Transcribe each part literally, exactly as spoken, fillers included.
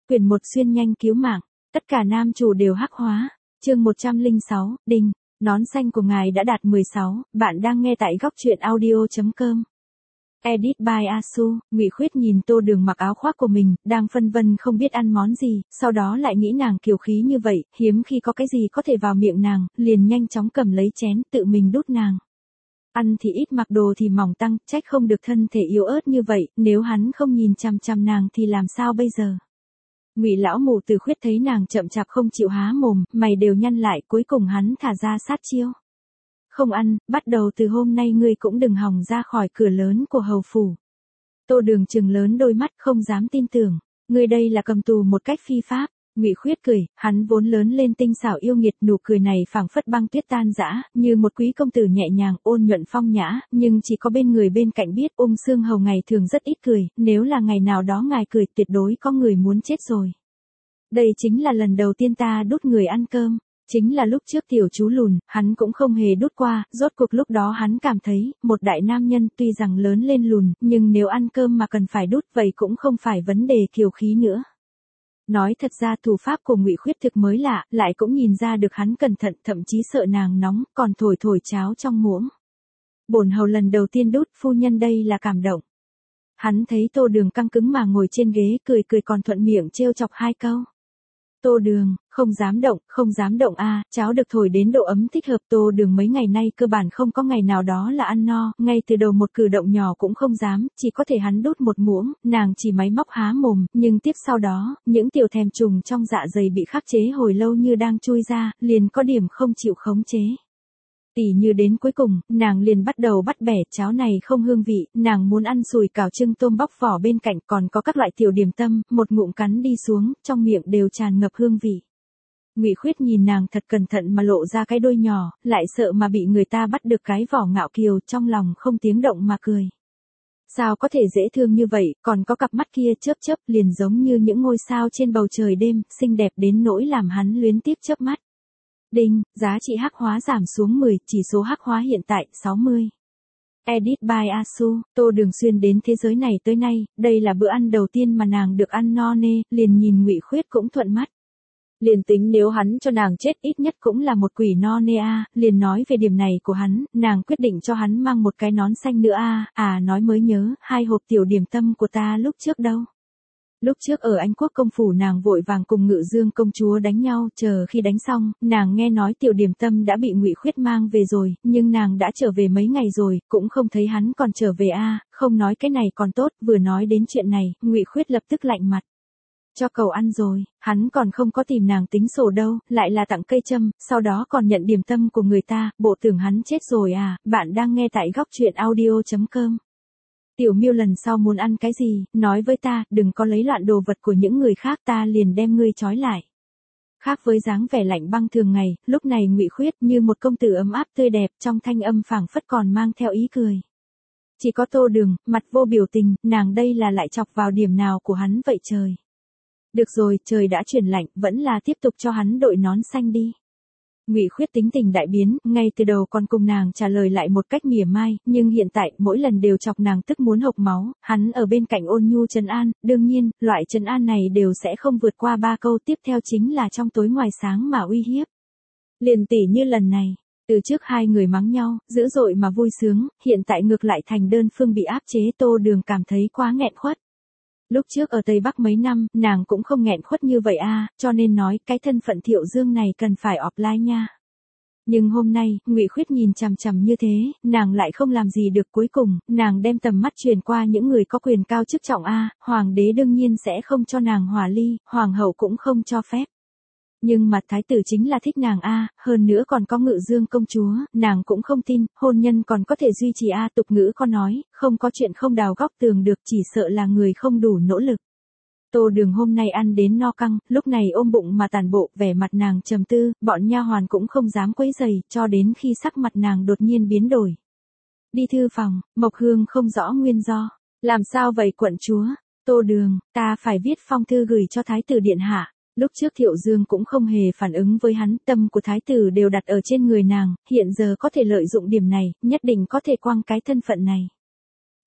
Quyền một xuyên nhanh cứu mạng, tất cả nam chủ đều hắc hóa. Chương một trăm lẻ sáu, đinh, nón xanh của ngài đã đạt mười sáu, bạn đang nghe tại góc truyện audio chấm com. Edit by Asu. Ngụy Khuyết nhìn Tô Đường mặc áo khoác của mình, đang phân vân không biết ăn món gì, sau đó lại nghĩ nàng kiều khí như vậy, hiếm khi có cái gì có thể vào miệng nàng, liền nhanh chóng cầm lấy chén, tự mình đút nàng. Ăn thì ít mặc đồ thì mỏng tăng, trách không được thân thể yếu ớt như vậy, nếu hắn không nhìn chằm chằm nàng thì làm sao bây giờ? Ngụy lão mù Từ Khuyết thấy nàng chậm chạp không chịu há mồm, mày đều nhăn lại, cuối cùng hắn thả ra sát chiêu. Không ăn, bắt đầu từ hôm nay ngươi cũng đừng hòng ra khỏi cửa lớn của hầu phủ. Tô Đường trừng lớn đôi mắt không dám tin tưởng, ngươi đây là cầm tù một cách phi pháp. Ngụy Khuyết cười, hắn vốn lớn lên tinh xảo yêu nghiệt, nụ cười này phảng phất băng tuyết tan rã, như một quý công tử nhẹ nhàng ôn nhuận phong nhã, nhưng chỉ có bên người bên cạnh biết. Ung Xương Hầu ngày thường rất ít cười, nếu là ngày nào đó ngài cười tuyệt đối có người muốn chết rồi. Đây chính là lần đầu tiên ta đút người ăn cơm. Chính là lúc trước tiểu chú lùn, hắn cũng không hề đút qua, rốt cuộc lúc đó hắn cảm thấy, một đại nam nhân tuy rằng lớn lên lùn, nhưng nếu ăn cơm mà cần phải đút vậy cũng không phải vấn đề kiều khí nữa. Nói thật ra thủ pháp của Ngụy Khuyết thực mới lạ, lại cũng nhìn ra được hắn cẩn thận, thậm chí sợ nàng nóng, còn thổi thổi cháo trong muỗng. Bổn hầu lần đầu tiên đút, phu nhân đây là cảm động. Hắn thấy Tô Đường căng cứng mà ngồi trên ghế, cười cười còn thuận miệng trêu chọc hai câu. Tô Đường, không dám động, không dám động a, à, cháo được thổi đến độ ấm thích hợp. Tô Đường mấy ngày nay cơ bản không có ngày nào đó là ăn no, ngay từ đầu một cử động nhỏ cũng không dám, chỉ có thể hắn đút một muỗng, nàng chỉ máy móc há mồm, nhưng tiếp sau đó, những tiểu thèm trùng trong dạ dày bị khắc chế hồi lâu như đang chui ra, liền có điểm không chịu khống chế. Tỉ như đến cuối cùng, nàng liền bắt đầu bắt bẻ, cháo này không hương vị, nàng muốn ăn sùi cảo trưng tôm bóc vỏ bên cạnh, còn có các loại tiểu điểm tâm, một ngụm cắn đi xuống, trong miệng đều tràn ngập hương vị. Ngụy Khuyết nhìn nàng thật cẩn thận mà lộ ra cái đuôi nhỏ, lại sợ mà bị người ta bắt được cái vỏ ngạo kiều, trong lòng không tiếng động mà cười. Sao có thể dễ thương như vậy, còn có cặp mắt kia chớp chớp liền giống như những ngôi sao trên bầu trời đêm, xinh đẹp đến nỗi làm hắn luyến tiếc chớp mắt. Đinh, giá trị hắc hóa giảm xuống mười, chỉ số hắc hóa hiện tại sáu mươi. Edit by Asu. Tô Đường xuyên đến thế giới này tới nay, đây là bữa ăn đầu tiên mà nàng được ăn no nê, liền nhìn Ngụy Khuyết cũng thuận mắt. Liền tính nếu hắn cho nàng chết ít nhất cũng là một quỷ no nê a, à, liền nói về điểm này của hắn, nàng quyết định cho hắn mang một cái nón xanh nữa a, à, à nói mới nhớ, hai hộp tiểu điểm tâm của ta lúc trước đâu. Lúc trước ở Anh Quốc công phủ nàng vội vàng cùng Ngự Dương công chúa đánh nhau, chờ khi đánh xong, nàng nghe nói tiểu điểm tâm đã bị Ngụy Khuyết mang về rồi, nhưng nàng đã trở về mấy ngày rồi, cũng không thấy hắn còn trở về a, à, không nói cái này còn tốt, vừa nói đến chuyện này, Ngụy Khuyết lập tức lạnh mặt. Cho cậu ăn rồi, hắn còn không có tìm nàng tính sổ đâu, lại là tặng cây châm, sau đó còn nhận điểm tâm của người ta, bộ tưởng hắn chết rồi à, bạn đang nghe tại góc truyện audio chấm com. Tiểu Miêu lần sau muốn ăn cái gì, nói với ta, đừng có lấy loạn đồ vật của những người khác, ta liền đem ngươi trói lại. Khác với dáng vẻ lạnh băng thường ngày, lúc này Ngụy Khuyết như một công tử ấm áp tươi đẹp, trong thanh âm phảng phất còn mang theo ý cười. Chỉ có Tô Đường, mặt vô biểu tình, nàng đây là lại chọc vào điểm nào của hắn vậy trời. Được rồi, trời đã chuyển lạnh, vẫn là tiếp tục cho hắn đội nón xanh đi. Ngụy Khuyết tính tình đại biến, ngay từ đầu còn cùng nàng trả lời lại một cách mỉa mai, nhưng hiện tại, mỗi lần đều chọc nàng tức muốn hộc máu, hắn ở bên cạnh ôn nhu trấn an, đương nhiên, loại trấn an này đều sẽ không vượt qua ba câu, tiếp theo chính là trong tối ngoài sáng mà uy hiếp. Liền tỉ như lần này, từ trước hai người mắng nhau, dữ dội mà vui sướng, hiện tại ngược lại thành đơn phương bị áp chế. Tô Đường cảm thấy quá nghẹn khuất. Lúc trước ở Tây Bắc mấy năm, nàng cũng không nghẹn khuất như vậy a, à, cho nên nói, cái thân phận Thiệu Dương này cần phải offline nha. Nhưng hôm nay, Ngụy Khuyết nhìn chằm chằm như thế, nàng lại không làm gì được, cuối cùng, nàng đem tầm mắt truyền qua những người có quyền cao chức trọng a, à, hoàng đế đương nhiên sẽ không cho nàng hòa ly, hoàng hậu cũng không cho phép. Nhưng mà thái tử chính là thích nàng a, à, hơn nữa còn có Ngự Dương công chúa, nàng cũng không tin, hôn nhân còn có thể duy trì a, à, tục ngữ có nói, không có chuyện không đào góc tường được, chỉ sợ là người không đủ nỗ lực. Tô Đường hôm nay ăn đến no căng, lúc này ôm bụng mà tản bộ, vẻ mặt nàng trầm tư, bọn nha hoàn cũng không dám quấy rầy, cho đến khi sắc mặt nàng đột nhiên biến đổi. Đi thư phòng, Mộc Hương không rõ nguyên do. Làm sao vậy quận chúa? Tô Đường, ta phải viết phong thư gửi cho thái tử điện hạ. Lúc trước Thiệu Dương cũng không hề phản ứng với hắn, tâm của thái tử đều đặt ở trên người nàng, hiện giờ có thể lợi dụng điểm này, nhất định có thể quăng cái thân phận này.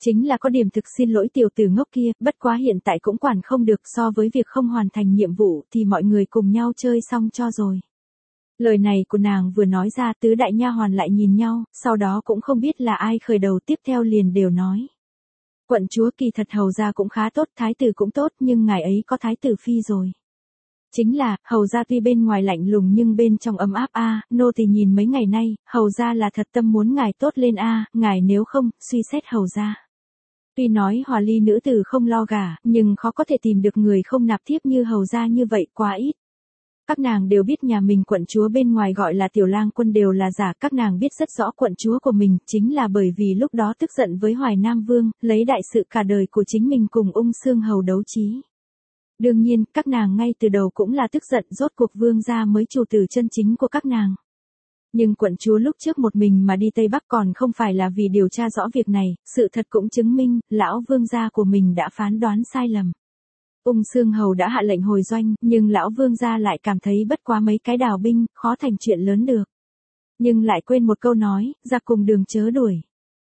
Chính là có điểm thực xin lỗi tiểu tử ngốc kia, bất quá hiện tại cũng quản không được, so với việc không hoàn thành nhiệm vụ thì mọi người cùng nhau chơi xong cho rồi. Lời này của nàng vừa nói ra, tứ đại nha hoàn lại nhìn nhau, sau đó cũng không biết là ai khởi đầu, tiếp theo liền đều nói. Quận chúa kỳ thật hầu gia cũng khá tốt, thái tử cũng tốt, nhưng ngài ấy có thái tử phi rồi. Chính là, hầu gia tuy bên ngoài lạnh lùng nhưng bên trong ấm áp a, nô tỳ nhìn mấy ngày nay, hầu gia là thật tâm muốn ngài tốt lên a, ngài nếu không, suy xét hầu gia. Tuy nói hòa ly nữ tử không lo gả, nhưng khó có thể tìm được người không nạp thiếp như hầu gia như vậy, quá ít. Các nàng đều biết nhà mình quận chúa bên ngoài gọi là tiểu lang quân đều là giả, các nàng biết rất rõ quận chúa của mình chính là bởi vì lúc đó tức giận với Hoài Nam Vương, lấy đại sự cả đời của chính mình cùng ung xương hầu đấu trí. Đương nhiên, các nàng ngay từ đầu cũng là tức giận, rốt cuộc vương gia mới chủ tử chân chính của các nàng. Nhưng quận chúa lúc trước một mình mà đi Tây Bắc còn không phải là vì điều tra rõ việc này, sự thật cũng chứng minh, lão vương gia của mình đã phán đoán sai lầm. Ung xương hầu đã hạ lệnh hồi doanh, nhưng lão vương gia lại cảm thấy bất quá mấy cái đào binh, khó thành chuyện lớn được. Nhưng lại quên một câu nói, ra cùng đường chớ đuổi.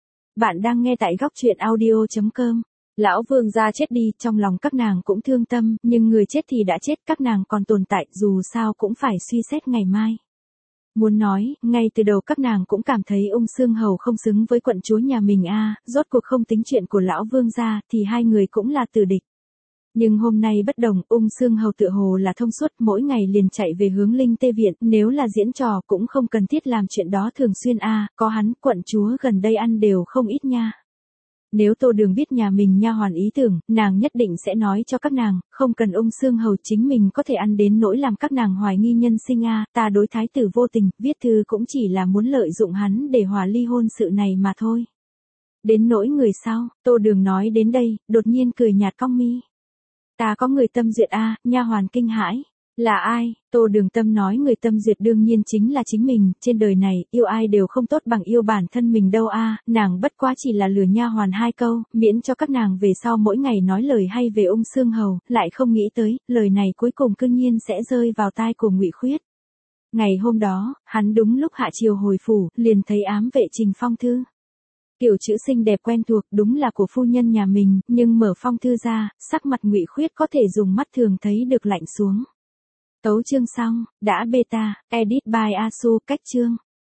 Bạn đang nghe tại góc truyện audio chấm com. Lão vương gia chết đi, trong lòng các nàng cũng thương tâm, nhưng người chết thì đã chết, các nàng còn tồn tại, dù sao cũng phải suy xét ngày mai. Muốn nói, ngay từ đầu các nàng cũng cảm thấy ung xương hầu không xứng với quận chúa nhà mình a, rốt cuộc không tính chuyện của lão vương gia, thì hai người cũng là tử địch. Nhưng hôm nay bất đồng, ung xương hầu tựa hồ là thông suốt, mỗi ngày liền chạy về hướng Linh Tê Viện, nếu là diễn trò cũng không cần thiết làm chuyện đó thường xuyên a, có hắn, quận chúa gần đây ăn đều không ít nha. Nếu Tô Đường biết nhà mình nha hoàn ý tưởng, nàng nhất định sẽ nói cho các nàng, không cần ung xương hầu, chính mình có thể ăn đến nỗi làm các nàng hoài nghi nhân sinh a, ta đối thái tử vô tình, viết thư cũng chỉ là muốn lợi dụng hắn để hòa ly hôn sự này mà thôi. Đến nỗi người sau, Tô Đường nói đến đây, đột nhiên cười nhạt cong mi. Ta có người tâm duyệt a, nha hoàn kinh hãi. Là ai? Tô Đường Tâm nói người tâm duyệt đương nhiên chính là chính mình, trên đời này, yêu ai đều không tốt bằng yêu bản thân mình đâu a, nàng bất quá chỉ là lừa nha hoàn hai câu, miễn cho các nàng về sau mỗi ngày nói lời hay về ung xương hầu, lại không nghĩ tới, lời này cuối cùng cương nhiên sẽ rơi vào tai của Ngụy Khuyết. Ngày hôm đó, hắn đúng lúc hạ chiều hồi phủ, liền thấy ám vệ trình phong thư. Kiểu chữ xinh đẹp quen thuộc, đúng là của phu nhân nhà mình, nhưng mở phong thư ra, sắc mặt Ngụy Khuyết có thể dùng mắt thường thấy được lạnh xuống. Tấu chương xong, đã beta, edit by Asu, cách chương.